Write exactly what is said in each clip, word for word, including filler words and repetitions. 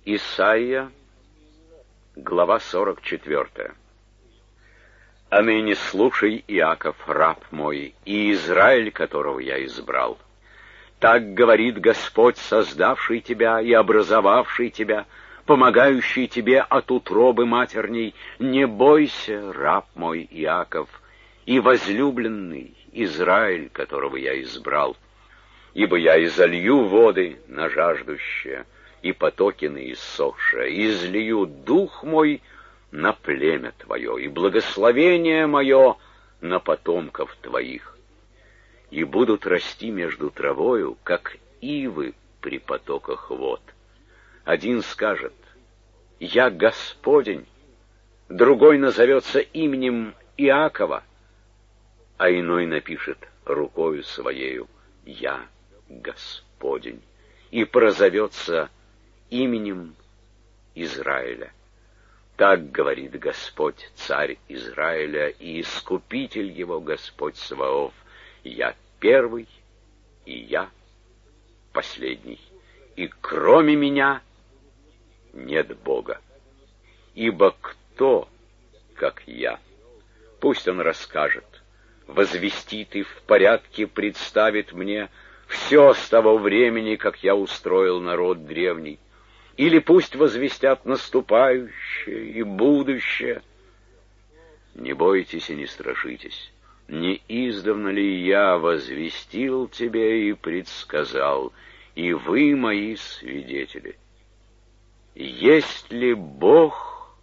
Исайя, глава сорок четвёртая. «А ныне слушай, Иаков, раб мой, и Израиль, которого я избрал. Так говорит Господь, создавший тебя и образовавший тебя, помогающий тебе от утробы матерней. Не бойся, раб мой Иаков, и возлюбленный Израиль, которого я избрал. Ибо я изолью воды на жаждущее, и потоки на иссохшее, и излию дух мой на племя твое, и благословение мое на потомков твоих. И будут расти между травою, как ивы при потоках вод. Один скажет: я Господень, другой назовется именем Иакова, а иной напишет рукою своею: я Господень, и прозовется именем Израиля. Так говорит Господь, царь Израиля и искупитель его, Господь Саваоф: я первый, и я последний, и кроме меня нет Бога. Ибо кто, как я? Пусть он расскажет, возвестит и в порядке представит мне все с того времени, как я устроил народ древний. Или пусть возвестят наступающее и будущее. Не бойтесь и не страшитесь. Не издавна ли я возвестил тебе и предсказал, и вы мои свидетели? Есть ли Бог,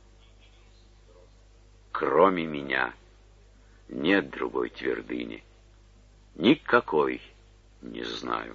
кроме меня? Нет другой твердыни. Никакой не знаю.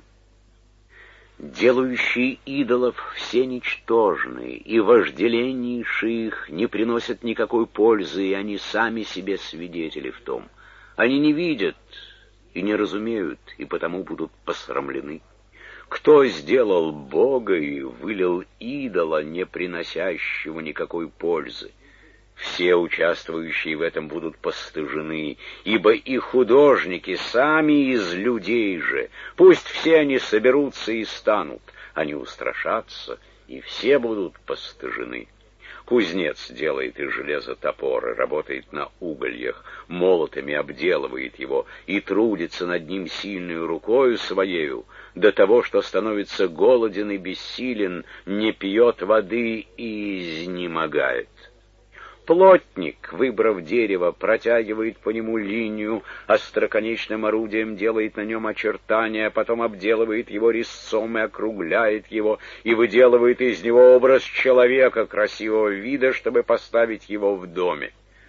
Делающие идолов все ничтожны, и вожделеннейшие их не приносят никакой пользы, и они сами себе свидетели в том. Они не видят и не разумеют, и потому будут посрамлены. Кто сделал Бога и вылил идола, не приносящего никакой пользы? Все участвующие в этом будут постыжены, ибо и художники сами из людей же. Пусть все они соберутся и станут, они устрашатся, и все будут постыжены. Кузнец делает из железа топор, и работает на угольях, молотами обделывает его, и трудится над ним сильную рукою своею, до того, что становится голоден и бессилен, не пьет воды и изнемогает. Плотник, выбрав дерево, протягивает по нему линию, остроконечным орудием делает на нем очертания, потом обделывает его резцом и округляет его, и выделывает из него образ человека красивого вида, чтобы поставить его в доме.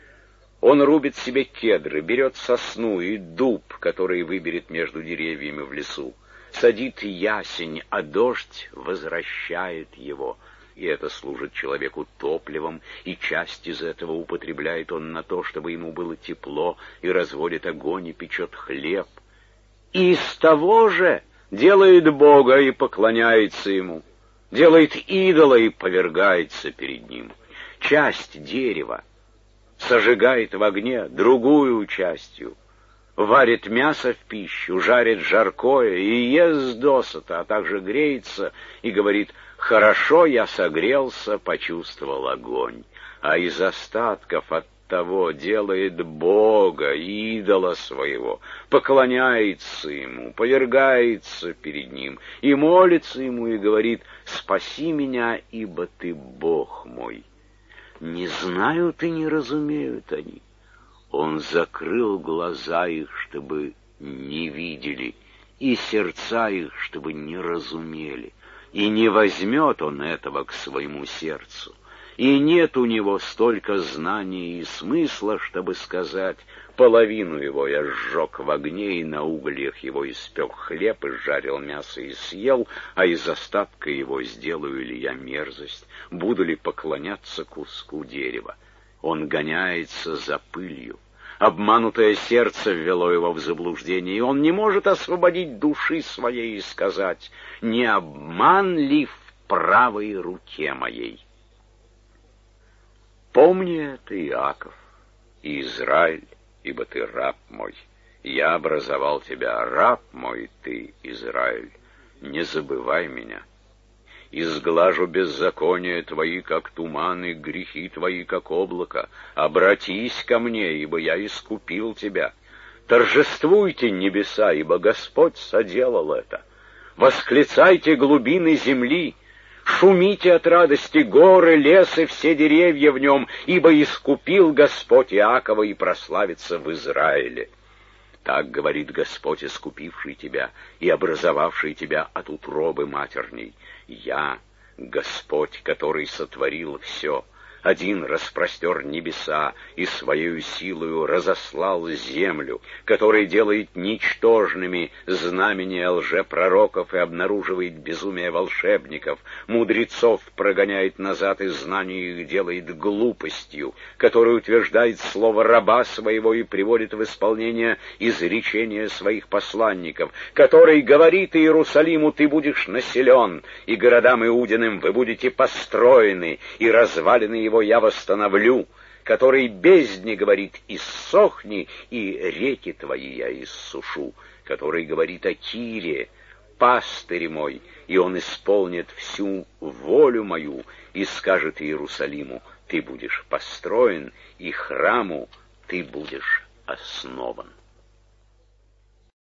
Он рубит себе кедры, берет сосну и дуб, который выберет между деревьями в лесу, садит ясень, а дождь возвращает его. И это служит человеку топливом, и часть из этого употребляет он на то, чтобы ему было тепло, и разводит огонь, и печет хлеб. И из того же делает Бога и поклоняется ему, делает идола и повергается перед ним. Часть дерева сожигает в огне другую частью, варит мясо в пищу, жарит жаркое и ест досыта, а также греется и говорит: хорошо я согрелся, почувствовал огонь, а из остатков от того делает Бога, идола своего, поклоняется ему, повергается перед ним и молится ему и говорит: спаси меня, ибо ты Бог мой. Не знают и не разумеют они. Он закрыл глаза их, чтобы не видели, и сердца их, чтобы не разумели. И не возьмет он этого к своему сердцу. И нет у него столько знаний и смысла, чтобы сказать: половину его я сжег в огне, и на угольях его испек хлеб, и жарил мясо и съел, а из остатка его сделаю ли я мерзость, буду ли поклоняться куску дерева. Он гоняется за пылью. Обманутое сердце ввело его в заблуждение, и он не может освободить души своей и сказать: не обман ли в правой руке моей? Помни это, Иаков, и Израиль, ибо ты раб мой. Я образовал тебя, раб мой ты, Израиль. Не забывай меня. изглажу беззакония твои, как туманы, грехи твои, как облако. Обратись ко мне, ибо я искупил тебя. Торжествуйте, небеса, ибо Господь соделал это. Восклицайте глубины земли, шумите от радости горы, лес и все деревья в нем, ибо искупил Господь Иакова и прославится в Израиле. Так говорит Господь, искупивший тебя и образовавший тебя от утробы матерней. Я, Господь, который сотворил все, один распростер небеса и своею силою разослал землю, который делает ничтожными знамения лжепророков и обнаруживает безумие волшебников, мудрецов прогоняет назад и знание их делает глупостью, который утверждает слово раба своего и приводит в исполнение изречения своих посланников, который говорит Иерусалиму: ты будешь населен, и городам Иудиным вы будете построены, и развалины его я восстановлю, который бездне говорит: иссохни, и реки твои я иссушу, который говорит о Кире: пастырь мой, и он исполнит всю волю мою, и скажет Иерусалиму: ты будешь построен, и храму ты будешь основан.